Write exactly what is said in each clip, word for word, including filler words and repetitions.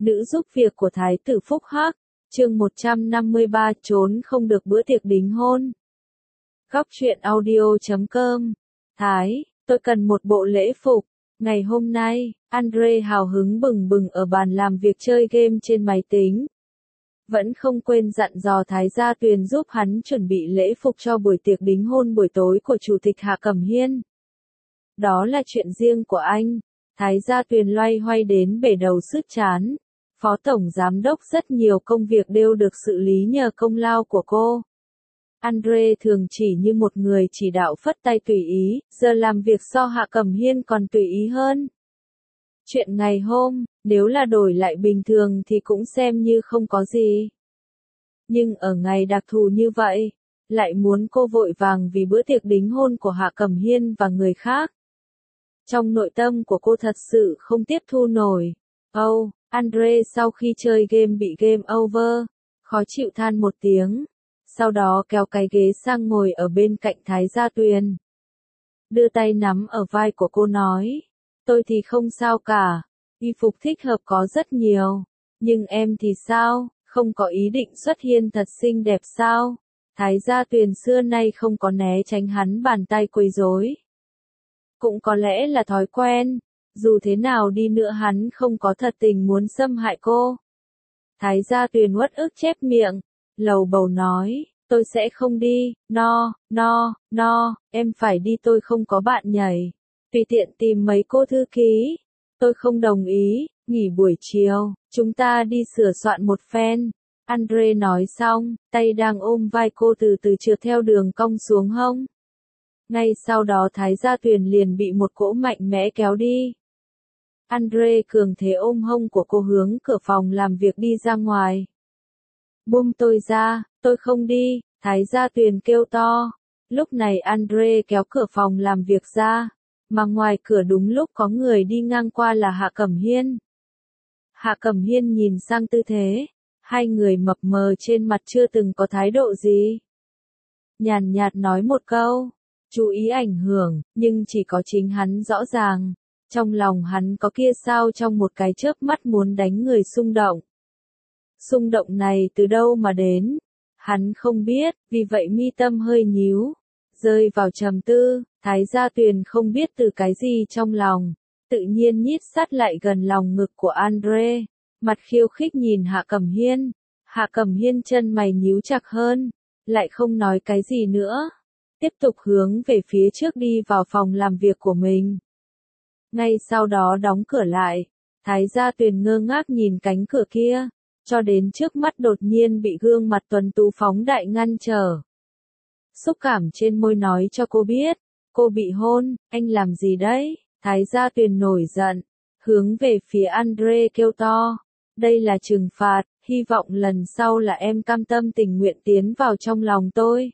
Nữ giúp việc của Thái tử Phúc Hắc, chương một trăm năm mươi ba trốn không được bữa tiệc đính hôn. Góc truyện audio chấm com. Thái, tôi cần một bộ lễ phục. Ngày hôm nay, Andre hào hứng bừng bừng ở bàn làm việc chơi game trên máy tính. Vẫn không quên dặn dò Thái Gia Tuyền giúp hắn chuẩn bị lễ phục cho buổi tiệc đính hôn buổi tối của Chủ tịch Hạ Cẩm Hiên. Đó là chuyện riêng của anh. Thái Gia Tuyền loay hoay đến bể đầu sứt chán. Phó Tổng Giám đốc rất nhiều công việc đều được xử lý nhờ công lao của cô. Andre thường chỉ như một người chỉ đạo phất tay tùy ý, giờ làm việc so Hạ Cẩm Hiên còn tùy ý hơn. Chuyện ngày hôm, nếu là đổi lại bình thường thì cũng xem như không có gì. Nhưng ở ngày đặc thù như vậy, lại muốn cô vội vàng vì bữa tiệc đính hôn của Hạ Cẩm Hiên và người khác. Trong nội tâm của cô thật sự không tiếp thu nổi. Oh, Andre sau khi chơi game bị game over, khó chịu than một tiếng. Sau đó kéo cái ghế sang ngồi ở bên cạnh Thái Gia Tuyền. Đưa tay nắm ở vai của cô nói. Tôi thì không sao cả. Y phục thích hợp có rất nhiều. Nhưng em thì sao? Không có ý định xuất hiện thật xinh đẹp sao? Thái Gia Tuyền xưa nay không có né tránh hắn bàn tay quấy rối. Cũng có lẽ là thói quen. Dù thế nào đi nữa hắn không có thật tình muốn xâm hại cô. Thái Gia Tuyền uất ức chép miệng. Lầu bầu nói. Tôi sẽ không đi. No, no, no. Em phải đi, tôi không có bạn nhảy. Tùy tiện tìm mấy cô thư ký. Tôi không đồng ý. Nghỉ buổi chiều, chúng ta đi sửa soạn một phen. Andre nói xong, tay đang ôm vai cô từ từ trượt theo đường cong xuống hông. Ngay sau đó Thái Gia Tuyền liền bị một cỗ mạnh mẽ kéo đi. Andre cường thế ôm hông của cô hướng cửa phòng làm việc đi ra ngoài. Buông tôi ra, tôi không đi, Thái Gia Tuyền kêu to. Lúc này Andre kéo cửa phòng làm việc ra, mà ngoài cửa đúng lúc có người đi ngang qua là Hạ Cẩm Hiên. Hạ Cẩm Hiên nhìn sang tư thế, hai người mập mờ trên mặt chưa từng có thái độ gì. Nhàn nhạt nói một câu, chú ý ảnh hưởng, nhưng chỉ có chính hắn rõ ràng. Trong lòng hắn có kia sao trong một cái chớp mắt muốn đánh người xung động. Xung động này từ đâu mà đến? Hắn không biết, vì vậy mi tâm hơi nhíu. Rơi vào trầm tư, Thái Gia Tuyền không biết từ cái gì trong lòng. Tự nhiên nhít sát lại gần lòng ngực của Andre. Mặt khiêu khích nhìn Hạ Cẩm Hiên. Hạ Cẩm Hiên chân mày nhíu chặt hơn. Lại không nói cái gì nữa. Tiếp tục hướng về phía trước đi vào phòng làm việc của mình. Ngay sau đó đóng cửa lại. Thái Gia Tuyền ngơ ngác nhìn cánh cửa kia. Cho đến trước mắt đột nhiên bị gương mặt tuấn tú phóng đại ngăn trở. Xúc cảm trên môi nói cho cô biết. Cô bị hôn, anh làm gì đấy? Thái Gia Tuyền nổi giận. Hướng về phía Andre kêu to. Đây là trừng phạt, hy vọng lần sau là em cam tâm tình nguyện tiến vào trong lòng tôi.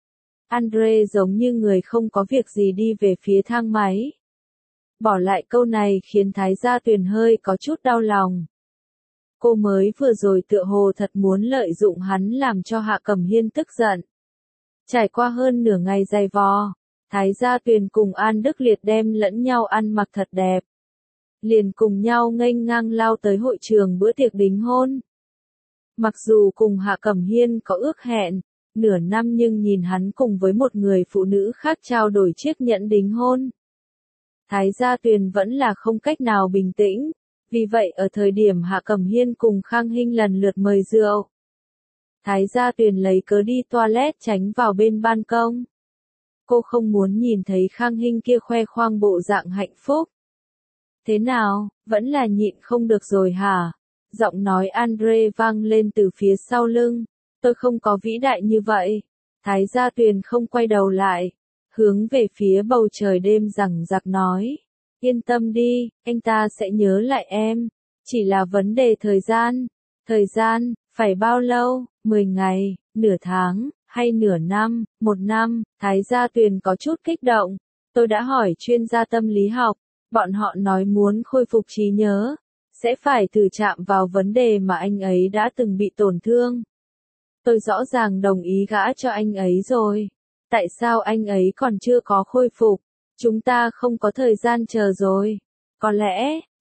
Andre giống như người không có việc gì đi về phía thang máy. Bỏ lại câu này khiến Thái Gia Tuyền hơi có chút đau lòng. Cô mới vừa rồi tựa hồ thật muốn lợi dụng hắn làm cho Hạ Cẩm Hiên tức giận. Trải qua hơn nửa ngày dày vò, Thái Gia Tuyền cùng An Đức Liệt đem lẫn nhau ăn mặc thật đẹp. Liền cùng nhau nghênh ngang lao tới hội trường bữa tiệc đính hôn. Mặc dù cùng Hạ Cẩm Hiên có ước hẹn, nửa năm nhưng nhìn hắn cùng với một người phụ nữ khác trao đổi chiếc nhẫn đính hôn. Thái Gia Tuyền vẫn là không cách nào bình tĩnh. Vì vậy ở thời điểm Hạ Cẩm Hiên cùng Khang Hinh lần lượt mời rượu, Thái Gia Tuyền lấy cớ đi toilet tránh vào bên ban công. Cô không muốn nhìn thấy Khang Hinh kia khoe khoang bộ dạng hạnh phúc. Thế nào, vẫn là nhịn không được rồi hả? Giọng nói Andre vang lên từ phía sau lưng. Tôi không có vĩ đại như vậy. Thái Gia Tuyền không quay đầu lại. Hướng về phía bầu trời đêm rằng giặc nói. Yên tâm đi, anh ta sẽ nhớ lại em. Chỉ là vấn đề thời gian. Thời gian, phải bao lâu? mười ngày, nửa tháng, hay nửa năm, một năm? Thái Gia Tuyền có chút kích động. Tôi đã hỏi chuyên gia tâm lý học. Bọn họ nói muốn khôi phục trí nhớ. Sẽ phải thử chạm vào vấn đề mà anh ấy đã từng bị tổn thương. Tôi rõ ràng đồng ý gả cho anh ấy rồi. Tại sao anh ấy còn chưa có khôi phục? Chúng ta không có thời gian chờ rồi. Có lẽ,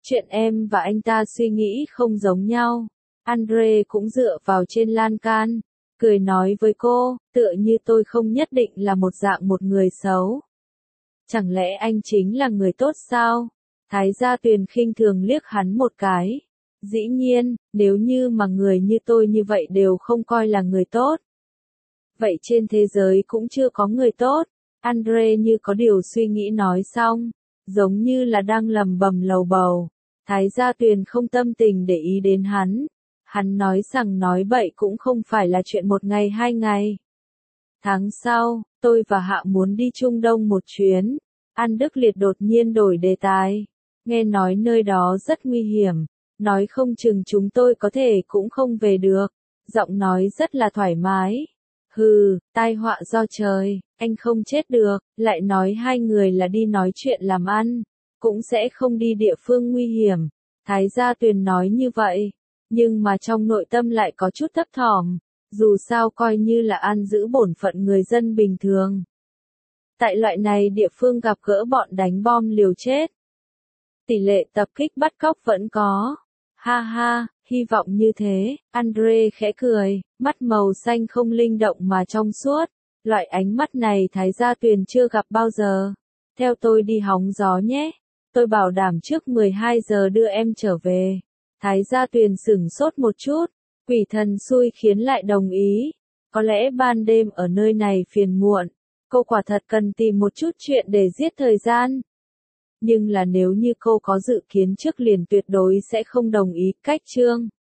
Chuyện em và anh ta suy nghĩ không giống nhau. Andre cũng dựa vào trên lan can, cười nói với cô, tựa như tôi không nhất định là một dạng một người xấu. Chẳng lẽ anh chính là người tốt sao? Thái Gia Tuyền khinh thường liếc hắn một cái. Dĩ nhiên, nếu như mà người như tôi như vậy đều không coi là người tốt. Vậy trên thế giới cũng chưa có người tốt. Andre như có điều suy nghĩ nói xong, giống như là đang lầm bầm lầu bầu. Thái Gia Tuyền không tâm tình để ý đến hắn. Hắn nói rằng nói bậy cũng không phải là chuyện một ngày hai ngày. Tháng sau, tôi và Hạ muốn đi Trung Đông một chuyến. An Đức Liệt đột nhiên đổi đề tài. Nghe nói nơi đó rất nguy hiểm. Nói không chừng chúng tôi có thể cũng không về được. Giọng nói rất là thoải mái. Hừ, tai họa do trời, anh không chết được, lại nói hai người là đi nói chuyện làm ăn. Cũng sẽ không đi địa phương nguy hiểm. Thái Gia Tuyền nói như vậy. Nhưng mà trong nội tâm lại có chút thấp thỏm. Dù sao coi như là An giữ bổn phận người dân bình thường. Tại loại này địa phương gặp gỡ bọn đánh bom liều chết. Tỷ lệ tập kích bắt cóc vẫn có. Ha ha, hy vọng như thế. Andre khẽ cười, mắt màu xanh không linh động mà trong suốt. Loại ánh mắt này Thái Gia Tuyền chưa gặp bao giờ. Theo tôi đi hóng gió nhé. Tôi bảo đảm trước mười hai giờ đưa em trở về. Thái Gia Tuyền sửng sốt một chút. Quỷ thần xui khiến lại đồng ý. Có lẽ ban đêm ở nơi này phiền muộn. Cô quả thật cần tìm một chút chuyện để giết thời gian. Nhưng là nếu như cô có dự kiến trước liền tuyệt đối sẽ không đồng ý. Cách chương